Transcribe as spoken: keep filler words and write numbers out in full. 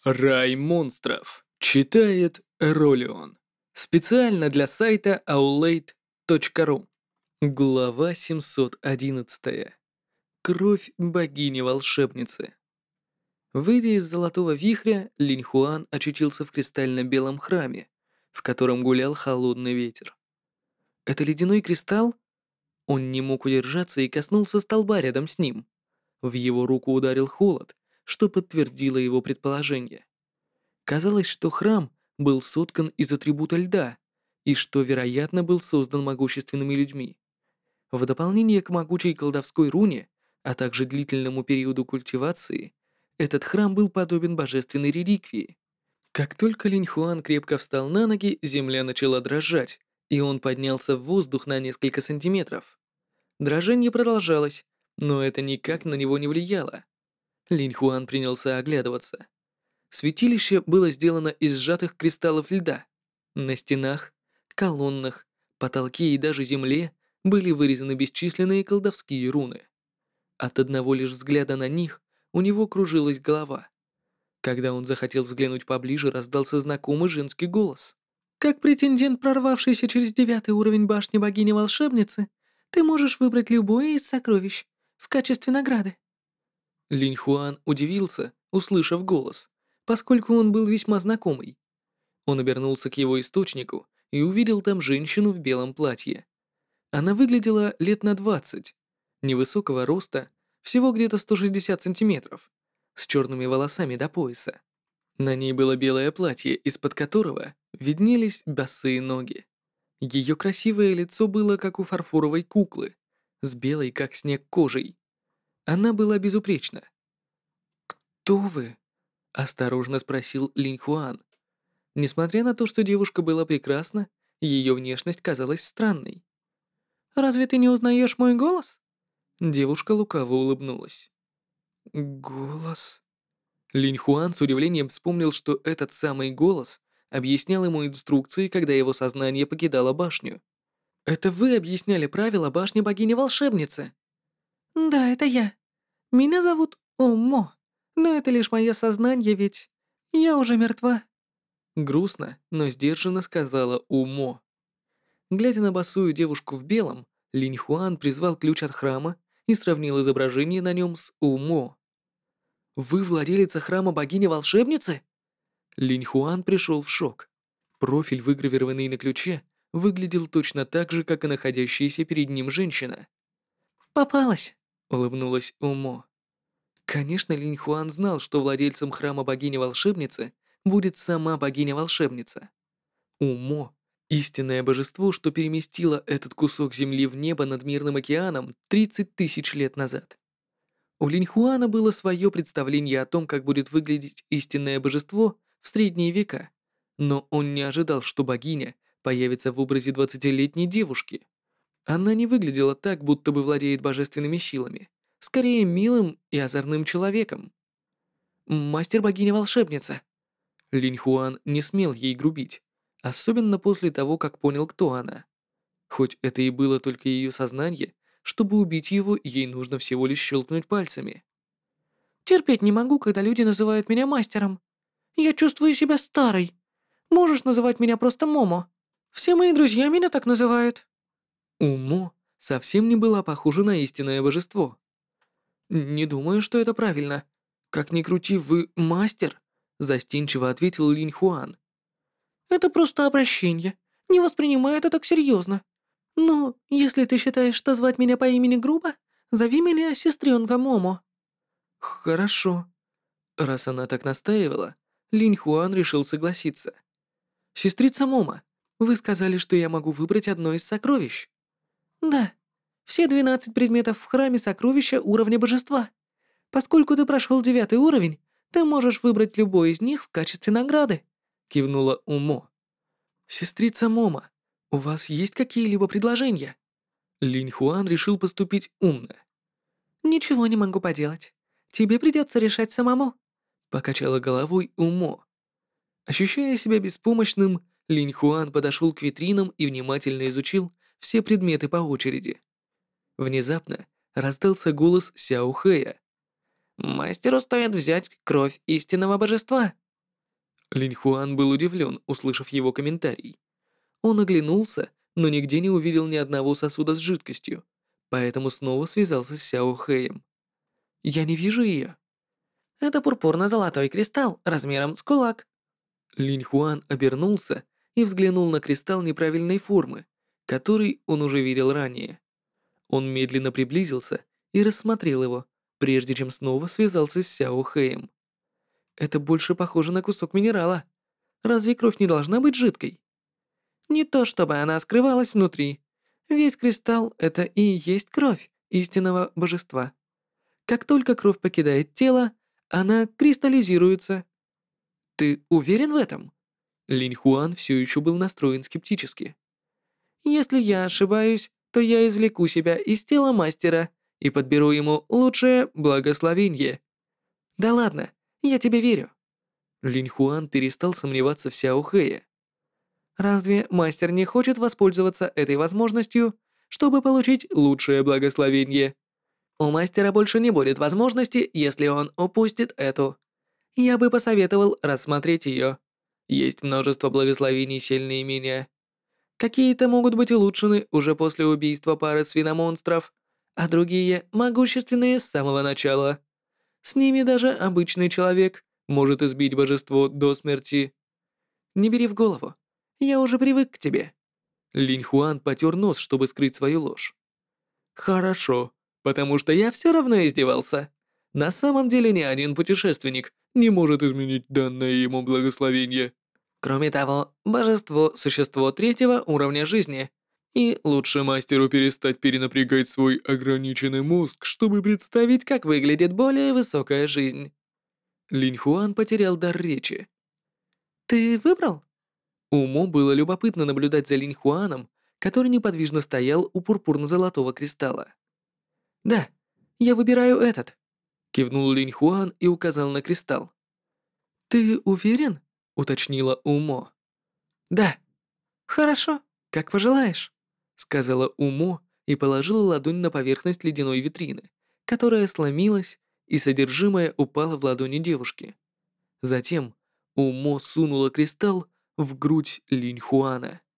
Рай монстров. Читает Ролион. Специально для сайта аулейт точка ру. Глава семьсот одиннадцать. Кровь богини-волшебницы. Выйдя из Золотого Вихря, Линь Хуан очутился в кристально-белом храме, в котором гулял холодный ветер. Это ледяной кристалл? Он не мог удержаться и коснулся столба рядом с ним. В его руку ударил холод, что подтвердило его предположение. Казалось, что храм был соткан из атрибута льда, и что, вероятно, был создан могущественными людьми. В дополнение к могучей колдовской руне, а также длительному периоду культивации, этот храм был подобен божественной реликвии. Как только Линь Хуан крепко встал на ноги, земля начала дрожать, и он поднялся в воздух на несколько сантиметров. Дрожание продолжалось, но это никак на него не влияло. Линь Хуан принялся оглядываться. Святилище было сделано из сжатых кристаллов льда. На стенах, колоннах, потолке и даже земле были вырезаны бесчисленные колдовские руны. От одного лишь взгляда на них у него кружилась голова. Когда он захотел взглянуть поближе, раздался знакомый женский голос. «Как претендент, прорвавшийся через девятый уровень башни богини-волшебницы, ты можешь выбрать любое из сокровищ в качестве награды». Линь Хуан удивился, услышав голос, поскольку он был весьма знакомый. Он обернулся к его источнику и увидел там женщину в белом платье. Она выглядела лет на двадцать, невысокого роста, всего где-то сто шестьдесят сантиметров, с черными волосами до пояса. На ней было белое платье, из-под которого виднелись босые ноги. Ее красивое лицо было как у фарфоровой куклы, с белой как снег кожей. Она была безупречна. «Кто вы?» — осторожно спросил Линь Хуан. Несмотря на то, что девушка была прекрасна, ее внешность казалась странной. «Разве ты не узнаешь мой голос?» Девушка лукаво улыбнулась. «Голос?» Линь Хуан с удивлением вспомнил, что этот самый голос объяснял ему инструкции, когда его сознание покидало башню. «Это вы объясняли правила башни богини-волшебницы?» «Да, это я. Меня зовут Омо, но это лишь мое сознание, ведь я уже мертва». Грустно, но сдержанно сказала Умо. Глядя на босую девушку в белом, Линь Хуан призвал ключ от храма и сравнил изображение на нем с Умо. «Вы владелица храма богини-волшебницы?» Линь Хуан пришел в шок. Профиль, выгравированный на ключе, выглядел точно так же, как и находящаяся перед ним женщина. «Попалась», — улыбнулась Умо. Конечно, Линь Хуан знал, что владельцем храма богини-волшебницы будет сама богиня-волшебница. Умо — истинное божество, что переместило этот кусок земли в небо над Мирным океаном тридцать тысяч лет назад. У Линь Хуана было свое представление о том, как будет выглядеть истинное божество в средние века, но он не ожидал, что богиня появится в образе двадцатилетней девушки. Она не выглядела так, будто бы владеет божественными силами, скорее милым и озорным человеком. «Мастер-богиня-волшебница». Линь Хуан не смел ей грубить, особенно после того, как понял, кто она. Хоть это и было только ее сознание, чтобы убить его, ей нужно всего лишь щелкнуть пальцами. «Терпеть не могу, когда люди называют меня мастером. Я чувствую себя старой. Можешь называть меня просто Момо. Все мои друзья меня так называют». Умо совсем не была похожа на истинное божество. «Не думаю, что это правильно. Как ни крути, вы мастер», — застенчиво ответил Линь Хуан. «Это просто обращение. Не воспринимай это так серьезно. Ну, если ты считаешь, что звать меня по имени грубо, зови меня сестренка Момо». «Хорошо». Раз она так настаивала, Линь Хуан решил согласиться. «Сестрица Момо, вы сказали, что я могу выбрать одно из сокровищ». «Да. Все двенадцать предметов в храме сокровища уровня божества. Поскольку ты прошел девятый уровень, ты можешь выбрать любой из них в качестве награды», — кивнула Умо. «Сестрица Момо, у вас есть какие-либо предложения?» Линь Хуан решил поступить умно. «Ничего не могу поделать. Тебе придется решать самому», — покачала головой Умо. Ощущая себя беспомощным, Линь Хуан подошел к витринам и внимательно изучил все предметы по очереди. Внезапно раздался голос Сяо Хэя. «Мастеру стоит взять кровь истинного божества. Линь Хуан был удивлен, услышав его комментарий. Он оглянулся, но нигде не увидел ни одного сосуда с жидкостью, поэтому снова связался с Сяо Хэем. «Я не вижу ее». «Это пурпурно-золотой кристалл размером с кулак». Линь Хуан обернулся и взглянул на кристалл неправильной формы, который он уже видел ранее. Он медленно приблизился и рассмотрел его, прежде чем снова связался с Сяо Хэем. «Это больше похоже на кусок минерала. Разве кровь не должна быть жидкой?» «Не то чтобы она скрывалась внутри. Весь кристалл — это и есть кровь истинного божества. Как только кровь покидает тело, она кристаллизируется». «Ты уверен в этом?» Линь Хуан все еще был настроен скептически. «Если я ошибаюсь, то я извлеку себя из тела мастера и подберу ему лучшее благословение». «Да ладно, я тебе верю». Линь Хуан перестал сомневаться в Сяо Хэе. «Разве мастер не хочет воспользоваться этой возможностью, чтобы получить лучшее благословение? У мастера больше не будет возможности, если он упустит эту. Я бы посоветовал рассмотреть ее. Есть множество благословений сильнее меня. Какие-то могут быть улучшены уже после убийства пары свиномонстров, а другие могущественные с самого начала. С ними даже обычный человек может избить божество до смерти. Не бери в голову. Я уже привык к тебе». Линь Хуан потер нос, чтобы скрыть свою ложь. «Хорошо, потому что я все равно издевался. На самом деле ни один путешественник не может изменить данное ему благословение. Кроме того, божество — существо третьего уровня жизни, и лучше мастеру перестать перенапрягать свой ограниченный мозг, чтобы представить, как выглядит более высокая жизнь». Линь Хуан потерял дар речи. «Ты выбрал?» Уму было любопытно наблюдать за Линь Хуаном, который неподвижно стоял у пурпурно-золотого кристалла. «Да, я выбираю этот», — кивнул Линь Хуан и указал на кристалл. «Ты уверен?» — уточнила Умо. «Да». «Хорошо, как пожелаешь», — сказала Умо и положила ладонь на поверхность ледяной витрины, которая сломилась, и содержимое упало в ладони девушки. Затем Умо сунула кристалл в грудь Линь Хуана.